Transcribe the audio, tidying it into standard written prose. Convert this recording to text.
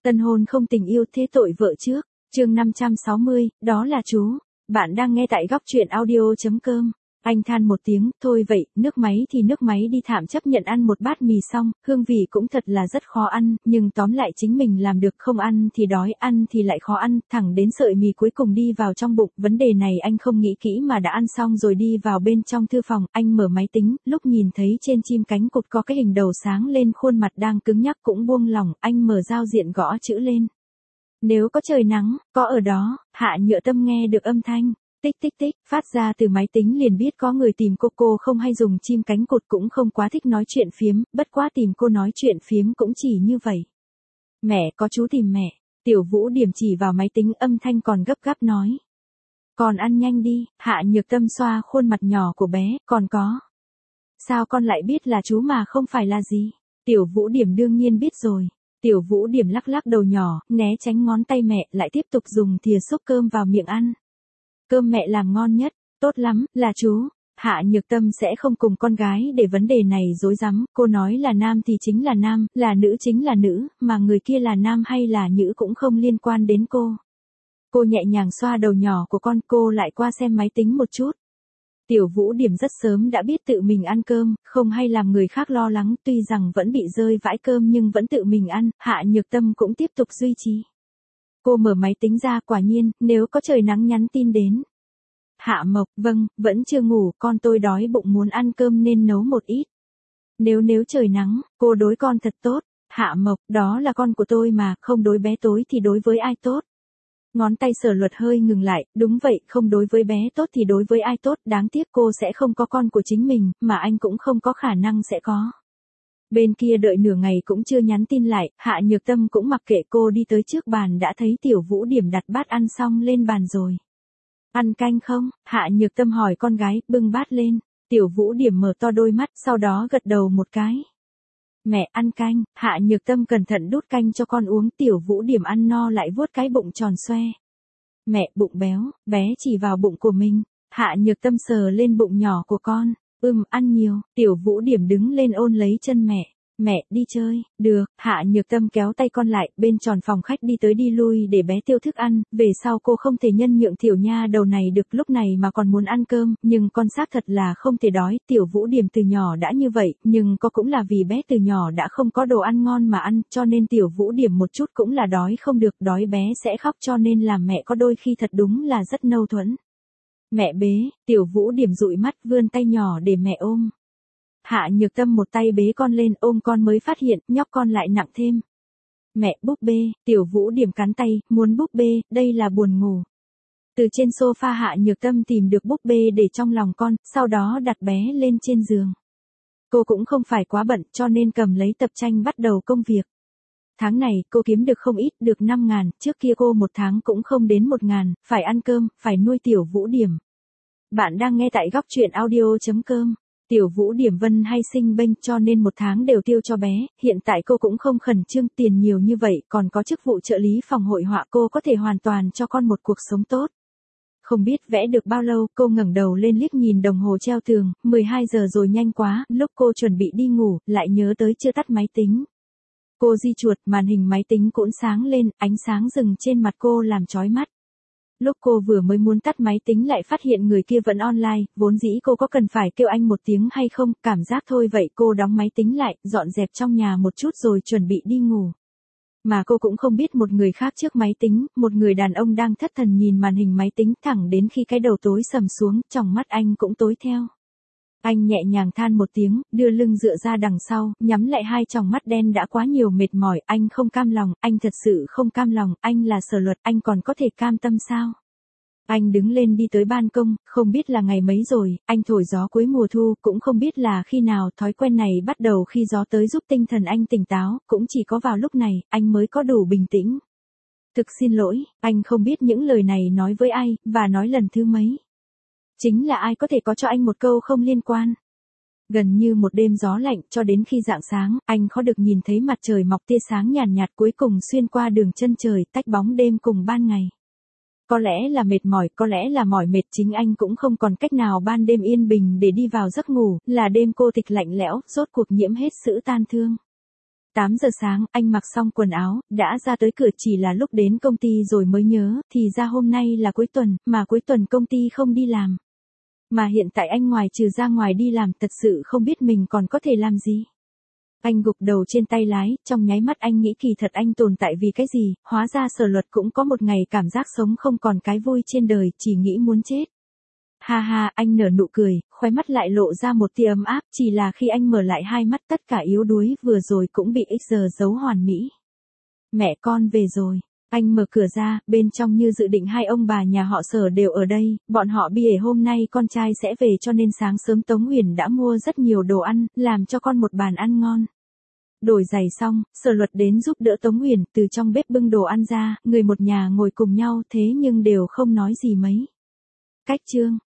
Tân hôn không tình yêu thế tội vợ trước. Chương 560, đó là chú. Bạn đang nghe tại góc truyện audio.com. Anh than một tiếng, thôi vậy, nước máy thì nước máy đi, thảm chấp nhận ăn một bát mì xong, hương vị cũng thật là rất khó ăn, nhưng tóm lại chính mình làm được, không ăn thì đói, ăn thì lại khó ăn, thẳng đến sợi mì cuối cùng đi vào trong bụng. Vấn đề này anh không nghĩ kỹ mà đã ăn xong rồi đi vào bên trong thư phòng, anh mở máy tính, lúc nhìn thấy trên chim cánh cụt có cái hình đầu sáng lên, khuôn mặt đang cứng nhắc cũng buông lỏng, anh mở giao diện gõ chữ lên. Nếu có trời nắng, có ở đó. Hạ Nhựa Tâm nghe được âm thanh tích tích tích phát ra từ máy tính liền biết có người tìm cô không hay dùng chim cánh cụt, cũng không quá thích nói chuyện phiếm, bất quá tìm cô nói chuyện phiếm cũng chỉ như vậy. Mẹ, có chú tìm mẹ. Tiểu Vũ Điểm chỉ vào máy tính, âm thanh còn gấp gáp nói. Còn ăn nhanh đi. Hạ Nhược Tâm xoa khuôn mặt nhỏ của bé, còn có. Sao con lại biết là chú mà không phải là gì? Tiểu Vũ Điểm đương nhiên biết rồi. Tiểu Vũ Điểm lắc lắc đầu nhỏ, né tránh ngón tay mẹ, lại tiếp tục dùng thìa xúc cơm vào miệng ăn. Cơm mẹ làm ngon nhất, tốt lắm, là chú. Hạ Nhược Tâm sẽ không cùng con gái để vấn đề này rối rắm, cô nói là nam thì chính là nam, là nữ chính là nữ, mà người kia là nam hay là nữ cũng không liên quan đến cô. Cô nhẹ nhàng xoa đầu nhỏ của con, cô lại qua xem máy tính một chút. Tiểu Vũ Điểm rất sớm đã biết tự mình ăn cơm, không hay làm người khác lo lắng, tuy rằng vẫn bị rơi vãi cơm nhưng vẫn tự mình ăn, Hạ Nhược Tâm cũng tiếp tục duy trì. Cô mở máy tính ra, quả nhiên, nếu có trời nắng nhắn tin đến. Hạ Mộc, vâng, vẫn chưa ngủ, con tôi đói bụng muốn ăn cơm nên nấu một ít. Nếu trời nắng, cô đối con thật tốt. Hạ Mộc, đó là con của tôi mà, không đối bé tối thì đối với ai tốt? Ngón tay Sở Luật hơi ngừng lại, đúng vậy, không đối với bé tốt thì đối với ai tốt, đáng tiếc cô sẽ không có con của chính mình, mà anh cũng không có khả năng sẽ có. Bên kia đợi nửa ngày cũng chưa nhắn tin lại, Hạ Nhược Tâm cũng mặc kệ, cô đi tới trước bàn đã thấy Tiểu Vũ Điểm đặt bát ăn xong lên bàn rồi. Ăn canh không? Hạ Nhược Tâm hỏi con gái, bưng bát lên. Tiểu Vũ Điểm mở to đôi mắt, sau đó gật đầu một cái. Mẹ, ăn canh. Hạ Nhược Tâm cẩn thận đút canh cho con uống, Tiểu Vũ Điểm ăn no lại vuốt cái bụng tròn xoe. Mẹ, bụng béo. Bé chỉ vào bụng của mình. Hạ Nhược Tâm sờ lên bụng nhỏ của con. Ăn nhiều. Tiểu Vũ Điểm đứng lên ôn lấy chân mẹ. Mẹ, đi chơi. Được. Hạ Nhược Tâm kéo tay con lại, bên tròn phòng khách đi tới đi lui để bé tiêu thức ăn, về sau cô không thể nhân nhượng Tiểu Nha đầu này được, lúc này mà còn muốn ăn cơm, nhưng con xác thật là không thể đói. Tiểu Vũ Điểm từ nhỏ đã như vậy, nhưng có cũng là vì bé từ nhỏ đã không có đồ ăn ngon mà ăn, cho nên Tiểu Vũ Điểm một chút cũng là đói không được, đói bé sẽ khóc, cho nên làm mẹ có đôi khi thật đúng là rất nâu thuẫn. Mẹ bế. Tiểu Vũ Điểm dụi mắt vươn tay nhỏ để mẹ ôm. Hạ Nhược Tâm một tay bế con lên, ôm con mới phát hiện, nhóc con lại nặng thêm. Mẹ, búp bê. Tiểu Vũ Điểm cắn tay, muốn búp bê, đây là buồn ngủ. Từ trên sofa Hạ Nhược Tâm tìm được búp bê để trong lòng con, sau đó đặt bé lên trên giường. Cô cũng không phải quá bận, cho nên cầm lấy tập tranh bắt đầu công việc. Tháng này, cô kiếm được không ít, được 5.000, trước kia cô một tháng cũng không đến 1.000, phải ăn cơm, phải nuôi Tiểu Vũ Điểm. Bạn đang nghe tại góc truyện audio.com. Tiểu Vũ Điểm vân hay sinh bênh, cho nên một tháng đều tiêu cho bé, hiện tại cô cũng không khẩn trương, tiền nhiều như vậy, còn có chức vụ trợ lý phòng hội họa, cô có thể hoàn toàn cho con một cuộc sống tốt. Không biết vẽ được bao lâu, cô ngẩng đầu lên liếc nhìn đồng hồ treo tường, 12 giờ rồi, nhanh quá, lúc cô chuẩn bị đi ngủ, lại nhớ tới chưa tắt máy tính. Cô di chuột, màn hình máy tính cũng sáng lên, ánh sáng rừng trên mặt cô làm chói mắt. Lúc cô vừa mới muốn tắt máy tính lại phát hiện người kia vẫn online, vốn dĩ cô có cần phải kêu anh một tiếng hay không, cảm giác thôi vậy, cô đóng máy tính lại, dọn dẹp trong nhà một chút rồi chuẩn bị đi ngủ. Mà cô cũng không biết một người khác trước máy tính, một người đàn ông đang thất thần nhìn màn hình máy tính, thẳng đến khi cái đầu tối sầm xuống, tròng mắt anh cũng tối theo. Anh nhẹ nhàng than một tiếng, đưa lưng dựa ra đằng sau, nhắm lại hai tròng mắt đen đã quá nhiều mệt mỏi, anh không cam lòng, anh thật sự không cam lòng, anh là Sở Luật, anh còn có thể cam tâm sao? Anh đứng lên đi tới ban công, không biết là ngày mấy rồi, anh thổi gió cuối mùa thu, cũng không biết là khi nào, thói quen này bắt đầu khi gió tới giúp tinh thần anh tỉnh táo, cũng chỉ có vào lúc này, anh mới có đủ bình tĩnh. Thực xin lỗi, anh không biết những lời này nói với ai, và nói lần thứ mấy. Chính là ai có thể có cho anh một câu không liên quan. Gần như một đêm gió lạnh, cho đến khi rạng sáng, anh khó được nhìn thấy mặt trời mọc tia sáng nhàn nhạt cuối cùng xuyên qua đường chân trời, tách bóng đêm cùng ban ngày. Có lẽ là mệt mỏi, có lẽ là mỏi mệt, chính anh cũng không còn cách nào ban đêm yên bình để đi vào giấc ngủ, là đêm cô tịch lạnh lẽo, rốt cuộc nhiễm hết sự tan thương. 8 giờ sáng, anh mặc xong quần áo, đã ra tới cửa, chỉ là lúc đến công ty rồi mới nhớ, thì ra hôm nay là cuối tuần, mà cuối tuần công ty không đi làm. Mà hiện tại anh ngoài trừ ra ngoài đi làm, thật sự không biết mình còn có thể làm gì. Anh gục đầu trên tay lái, trong nháy mắt anh nghĩ kỳ thật anh tồn tại vì cái gì, hóa ra Sở Luật cũng có một ngày cảm giác sống không còn cái vui trên đời, chỉ nghĩ muốn chết. Ha ha, anh nở nụ cười, khóe mắt lại lộ ra một tia ấm áp, chỉ là khi anh mở lại hai mắt tất cả yếu đuối vừa rồi cũng bị x giờ giấu hoàn mỹ. Mẹ con về rồi. Anh mở cửa ra, bên trong như dự định hai ông bà nhà họ Sở đều ở đây, bọn họ bỉa hôm nay con trai sẽ về cho nên sáng sớm Tống Huyền đã mua rất nhiều đồ ăn, làm cho con một bàn ăn ngon. Đổi giày xong, Sở Luật đến giúp đỡ Tống Huyền, từ trong bếp bưng đồ ăn ra, người một nhà ngồi cùng nhau thế nhưng đều không nói gì mấy. Cách chương